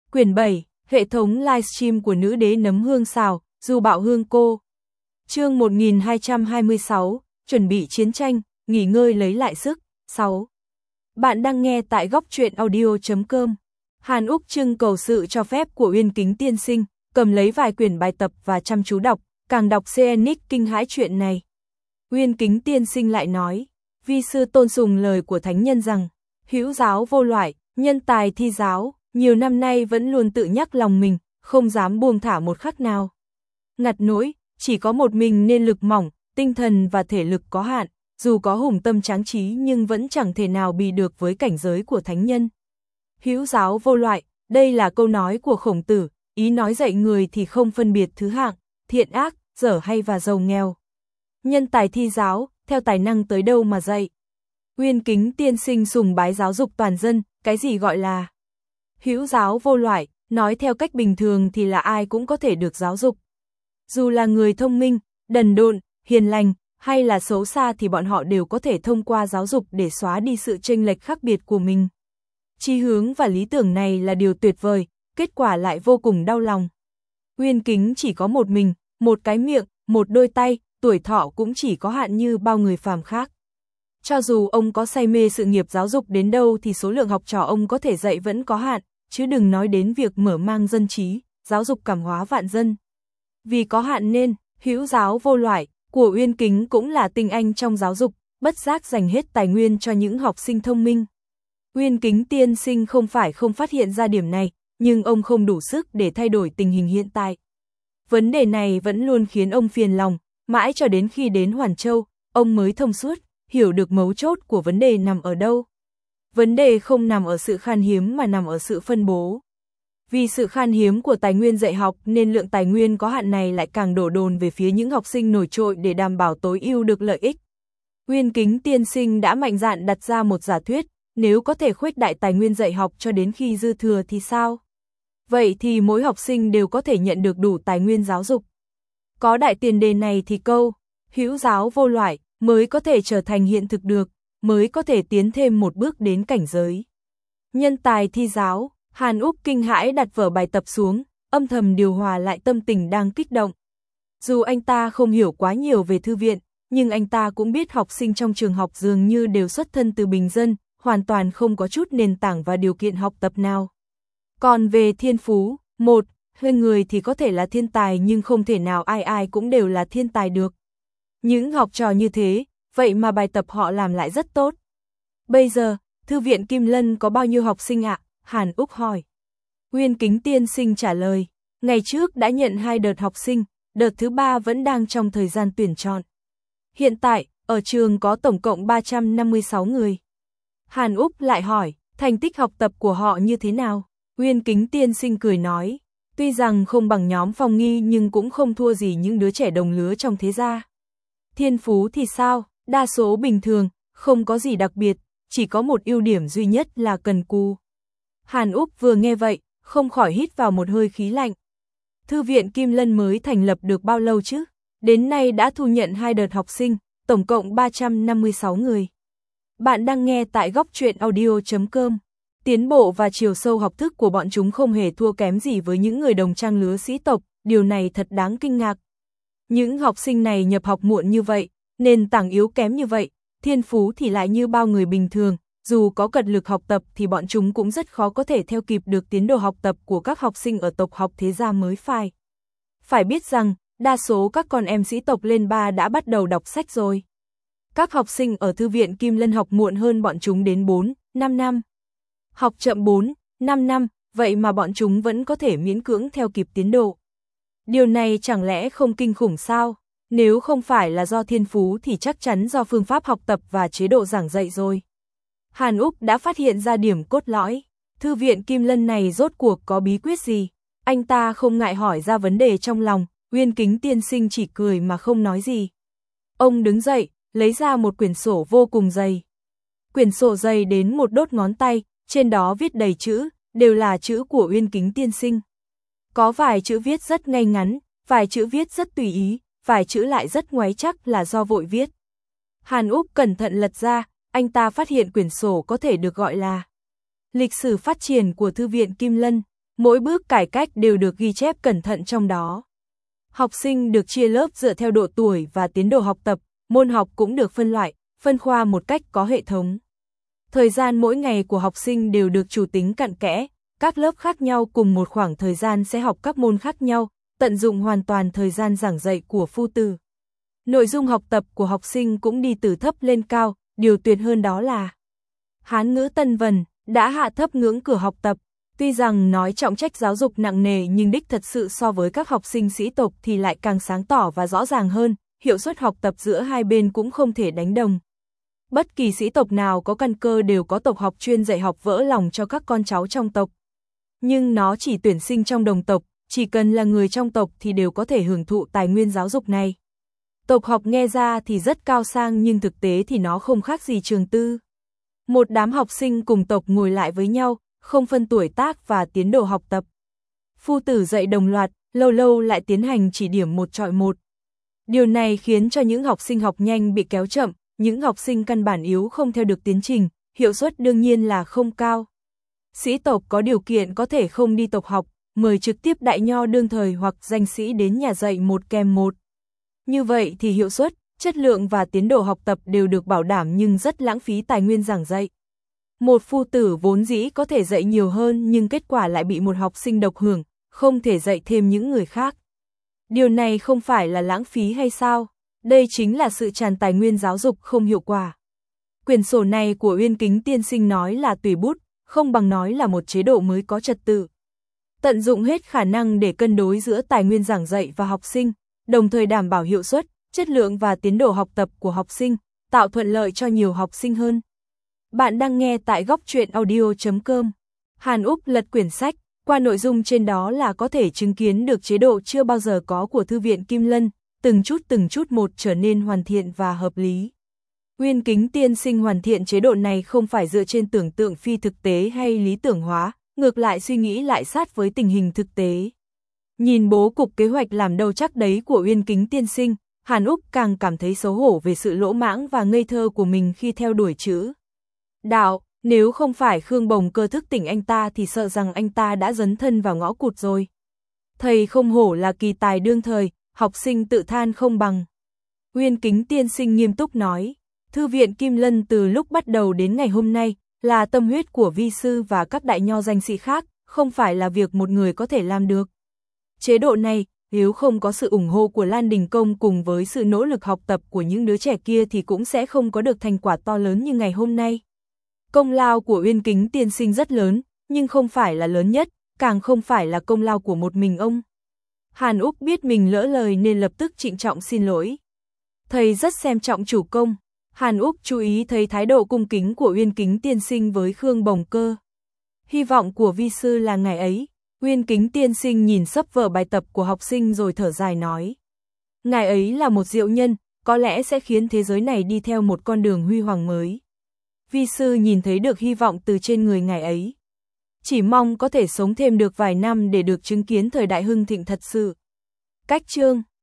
Quyển 7, hệ thống livestream của nữ đế nấm hương xào, Du Bạo Hương cô. Chương 1226, chuẩn bị chiến tranh, nghỉ ngơi lấy lại sức. 6. Bạn đang nghe tại góc truyện audio.com. Hàn Úc trưng cầu sự cho phép của Uyên Kính tiên sinh, cầm lấy vài quyển bài tập và chăm chú đọc, càng đọc Xenic kinh hãi chuyện này. Uyên Kính tiên sinh lại nói, vi sư tôn sùng lời của thánh nhân rằng, hữu giáo vô loại, nhân tài thi giáo, nhiều năm nay vẫn luôn tự nhắc lòng mình, không dám buông thả một khắc nào. Ngặt nỗi, chỉ có một mình nên lực mỏng, tinh thần và thể lực có hạn, dù có hùng tâm tráng trí nhưng vẫn chẳng thể nào bì được với cảnh giới của thánh nhân. Hữu giáo vô loại, đây là câu nói của Khổng Tử, ý nói dạy người thì không phân biệt thứ hạng, thiện ác, dở hay và giàu nghèo. Nhân tài thi giáo, theo tài năng tới đâu mà dạy. Uyên Kính tiên sinh sùng bái giáo dục toàn dân, cái gì gọi là hữu giáo vô loại, nói theo cách bình thường thì là ai cũng có thể được giáo dục. Dù là người thông minh, đần độn, hiền lành, hay là xấu xa thì bọn họ đều có thể thông qua giáo dục để xóa đi sự chênh lệch khác biệt của mình. Chí hướng và lý tưởng này là điều tuyệt vời, kết quả lại vô cùng đau lòng. Uyên Kính chỉ có một mình, một cái miệng, một đôi tay, tuổi thọ cũng chỉ có hạn như bao người phàm khác. Cho dù ông có say mê sự nghiệp giáo dục đến đâu thì số lượng học trò ông có thể dạy vẫn có hạn, chứ đừng nói đến việc mở mang dân trí, giáo dục cảm hóa vạn dân. Vì có hạn nên, hữu giáo vô loại, của Uyên Kính cũng là tinh anh trong giáo dục, bất giác dành hết tài nguyên cho những học sinh thông minh. Uyên Kính tiên sinh không phải không phát hiện ra điểm này, nhưng ông không đủ sức để thay đổi tình hình hiện tại. Vấn đề này vẫn luôn khiến ông phiền lòng, mãi cho đến khi đến Hoàn Châu, ông mới thông suốt, hiểu được mấu chốt của vấn đề nằm ở đâu. Vấn đề không nằm ở sự khan hiếm mà nằm ở sự phân bố. Vì sự khan hiếm của tài nguyên dạy học nên lượng tài nguyên có hạn này lại càng đổ dồn về phía những học sinh nổi trội để đảm bảo tối ưu được lợi ích. Uyên Kính tiên sinh đã mạnh dạn đặt ra một giả thuyết, nếu có thể khuếch đại tài nguyên dạy học cho đến khi dư thừa thì sao? Vậy thì mỗi học sinh đều có thể nhận được đủ tài nguyên giáo dục. Có đại tiền đề này thì câu, hữu giáo vô loại, mới có thể trở thành hiện thực được, mới có thể tiến thêm một bước đến cảnh giới. Nhân tài thi giáo, Hàn Úc kinh hãi đặt vở bài tập xuống, âm thầm điều hòa lại tâm tình đang kích động. Dù anh ta không hiểu quá nhiều về thư viện, nhưng anh ta cũng biết học sinh trong trường học dường như đều xuất thân từ bình dân, hoàn toàn không có chút nền tảng và điều kiện học tập nào. Còn về thiên phú, hơi người thì có thể là thiên tài nhưng không thể nào ai ai cũng đều là thiên tài được. Những học trò như thế, vậy mà bài tập họ làm lại rất tốt. Bây giờ, Thư viện Kim Lân có bao nhiêu học sinh ạ? Hàn Úc hỏi. Uyên Kính tiên sinh trả lời, ngày trước đã nhận 2 đợt học sinh, đợt thứ 3 vẫn đang trong thời gian tuyển chọn. Hiện tại, ở trường có tổng cộng 356 người. Hàn Úc lại hỏi, thành tích học tập của họ như thế nào? Uyên Kính tiên sinh cười nói, tuy rằng không bằng nhóm Phong Nghi nhưng cũng không thua gì những đứa trẻ đồng lứa trong thế gia. Thiên phú thì sao? Đa số bình thường, không có gì đặc biệt, chỉ có một ưu điểm duy nhất là cần cù. Hàn Úc vừa nghe vậy, không khỏi hít vào một hơi khí lạnh. Thư viện Kim Lân mới thành lập được bao lâu chứ? Đến nay đã thu nhận 2 đợt học sinh, tổng cộng 356 người. Bạn đang nghe tại góc truyện audio.com. Tiến bộ và chiều sâu học thức của bọn chúng không hề thua kém gì với những người đồng trang lứa sĩ tộc, điều này thật đáng kinh ngạc. Những học sinh này nhập học muộn như vậy, nền tảng yếu kém như vậy, thiên phú thì lại như bao người bình thường, dù có cật lực học tập thì bọn chúng cũng rất khó có thể theo kịp được tiến độ học tập của các học sinh ở tộc học thế gia mới phải. Phải biết rằng, đa số các con em sĩ tộc lên 3 đã bắt đầu đọc sách rồi. Các học sinh ở Thư viện Kim Lân học muộn hơn bọn chúng đến 4, 5 năm. Học chậm 4, 5 năm, vậy mà bọn chúng vẫn có thể miễn cưỡng theo kịp tiến độ. Điều này chẳng lẽ không kinh khủng sao? Nếu không phải là do thiên phú thì chắc chắn do phương pháp học tập và chế độ giảng dạy rồi. Hàn Úc đã phát hiện ra điểm cốt lõi. Thư viện Kim Lân này rốt cuộc có bí quyết gì? Anh ta không ngại hỏi ra vấn đề trong lòng, Uyên Kính tiên sinh chỉ cười mà không nói gì. Ông đứng dậy, lấy ra một quyển sổ vô cùng dày. Quyển sổ dày đến một đốt ngón tay, trên đó viết đầy chữ, đều là chữ của Uyên Kính tiên sinh. Có vài chữ viết rất ngay ngắn, vài chữ viết rất tùy ý, vài chữ lại rất ngoáy chắc là do vội viết. Hàn Úc cẩn thận lật ra, anh ta phát hiện quyển sổ có thể được gọi là Lịch sử phát triển của Thư viện Kim Lân. Mỗi bước cải cách đều được ghi chép cẩn thận trong đó. Học sinh được chia lớp dựa theo độ tuổi và tiến độ học tập, môn học cũng được phân loại, phân khoa một cách có hệ thống. Thời gian mỗi ngày của học sinh đều được chủ tính cặn kẽ, các lớp khác nhau cùng một khoảng thời gian sẽ học các môn khác nhau, tận dụng hoàn toàn thời gian giảng dạy của phu tử. Nội dung học tập của học sinh cũng đi từ thấp lên cao, điều tuyệt hơn đó là Hán ngữ Tân Vần đã hạ thấp ngưỡng cửa học tập. Tuy rằng nói trọng trách giáo dục nặng nề nhưng đích thật sự so với các học sinh sĩ tộc thì lại càng sáng tỏ và rõ ràng hơn, hiệu suất học tập giữa hai bên cũng không thể đánh đồng. Bất kỳ sĩ tộc nào có căn cơ đều có tộc học chuyên dạy học vỡ lòng cho các con cháu trong tộc. Nhưng nó chỉ tuyển sinh trong đồng tộc, chỉ cần là người trong tộc thì đều có thể hưởng thụ tài nguyên giáo dục này. Tộc học nghe ra thì rất cao sang nhưng thực tế thì nó không khác gì trường tư. Một đám học sinh cùng tộc ngồi lại với nhau, không phân tuổi tác và tiến độ học tập. Phu tử dạy đồng loạt, lâu lâu lại tiến hành chỉ điểm một chọi một. Điều này khiến cho những học sinh học nhanh bị kéo chậm, những học sinh căn bản yếu không theo được tiến trình, hiệu suất đương nhiên là không cao. Sĩ tộc có điều kiện có thể không đi tộc học, mời trực tiếp đại nho đương thời hoặc danh sĩ đến nhà dạy một kèm một. Như vậy thì hiệu suất, chất lượng và tiến độ học tập đều được bảo đảm nhưng rất lãng phí tài nguyên giảng dạy. Một phu tử vốn dĩ có thể dạy nhiều hơn nhưng kết quả lại bị một học sinh độc hưởng, không thể dạy thêm những người khác. Điều này không phải là lãng phí hay sao? Đây chính là sự tràn tài nguyên giáo dục không hiệu quả. Quyển sổ này của Uyên Kính tiên sinh nói là tùy bút, không bằng nói là một chế độ mới có trật tự. Tận dụng hết khả năng để cân đối giữa tài nguyên giảng dạy và học sinh, đồng thời đảm bảo hiệu suất, chất lượng và tiến độ học tập của học sinh, tạo thuận lợi cho nhiều học sinh hơn. Bạn đang nghe tại góc truyện audio.com. Hàn Úc lật quyển sách, qua nội dung trên đó là có thể chứng kiến được chế độ chưa bao giờ có của Thư viện Kim Lân, từng chút một trở nên hoàn thiện và hợp lý. Uyên Kính tiên sinh hoàn thiện chế độ này không phải dựa trên tưởng tượng phi thực tế hay lý tưởng hóa, ngược lại suy nghĩ lại sát với tình hình thực tế. Nhìn bố cục kế hoạch làm đâu chắc đấy của Uyên Kính tiên sinh, Hàn Úc càng cảm thấy xấu hổ về sự lỗ mãng và ngây thơ của mình khi theo đuổi chữ đạo. Nếu không phải Khương Bồng Cơ thức tỉnh anh ta thì sợ rằng anh ta đã dấn thân vào ngõ cụt rồi. Thầy không hổ là kỳ tài đương thời, học sinh tự than không bằng. Uyên Kính tiên sinh nghiêm túc nói, Thư viện Kim Lân từ lúc bắt đầu đến ngày hôm nay là tâm huyết của vi sư và các đại nho danh sĩ khác, không phải là việc một người có thể làm được. Chế độ này, nếu không có sự ủng hộ của Lan Đình Công cùng với sự nỗ lực học tập của những đứa trẻ kia thì cũng sẽ không có được thành quả to lớn như ngày hôm nay. Công lao của Uyên Kính tiên sinh rất lớn, nhưng không phải là lớn nhất, càng không phải là công lao của một mình ông. Hàn Úc biết mình lỡ lời nên lập tức trịnh trọng xin lỗi. Thầy rất xem trọng chủ công. Hàn Úc chú ý thấy thái độ cung kính của Uyên Kính tiên sinh với Khương Bồng Cơ. Hy vọng của vi sư là ngày ấy. Uyên Kính tiên sinh nhìn sấp vở bài tập của học sinh rồi thở dài nói. Ngài ấy là một diệu nhân, có lẽ sẽ khiến thế giới này đi theo một con đường huy hoàng mới. Vi sư nhìn thấy được hy vọng từ trên người ngài ấy. Chỉ mong có thể sống thêm được vài năm để được chứng kiến thời đại hưng thịnh thật sự. Cách chương